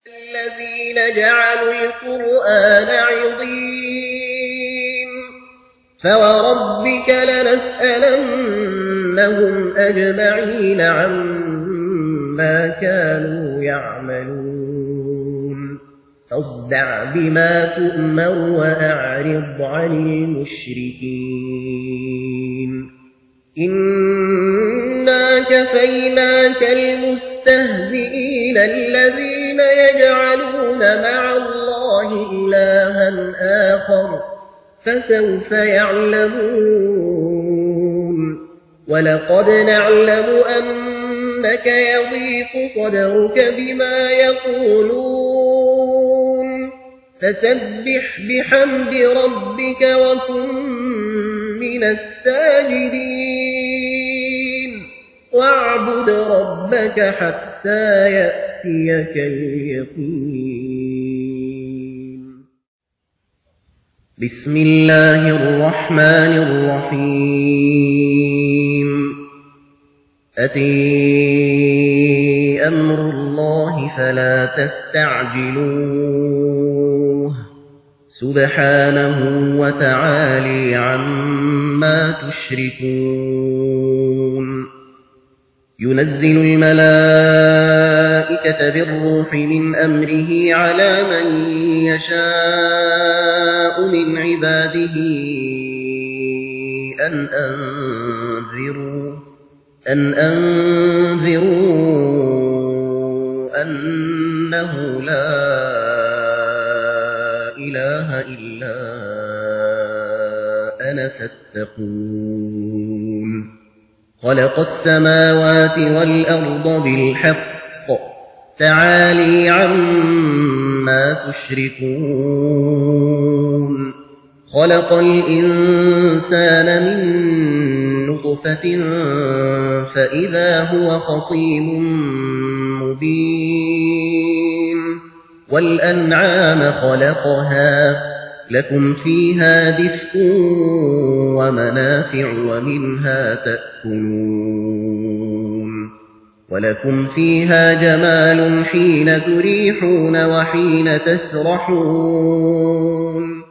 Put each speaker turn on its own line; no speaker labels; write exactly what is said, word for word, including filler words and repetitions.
الذين جعلوا القرآن عضين فوربك لنسألنهم أجمعين عما كانوا يعملون فاصدع بما تؤمر وأعرض عن المشركين إنا كفيناك المستهزئين الذين يجعلون مع الله إلها آخر فسوف يعلمون ولقد نعلم أنك يضيق صدرك بما يقولون فسبح بحمد ربك وكن من الساجدين واعبد ربك حتى يأتيك اليقين بسم الله الرحمن الرحيم أتي أمر الله فلا تستعجلوه سبحانه وتعالى عما تشركون ينزل الملائكة بالروح من أمره على من يشاء من عباده أن أنذروا أن أنذروا أنه لا إله إلا أنا فاتقون خلق السماوات والأرض بالحق تعالي عما تشركون خلق الإنسان من نطفة فإذا هو خصيم مبين والأنعام خلقها لكم فيها دفء ومنافع ومنها تأكلون ولكم فيها جمال حين تريحون وحين تسرحون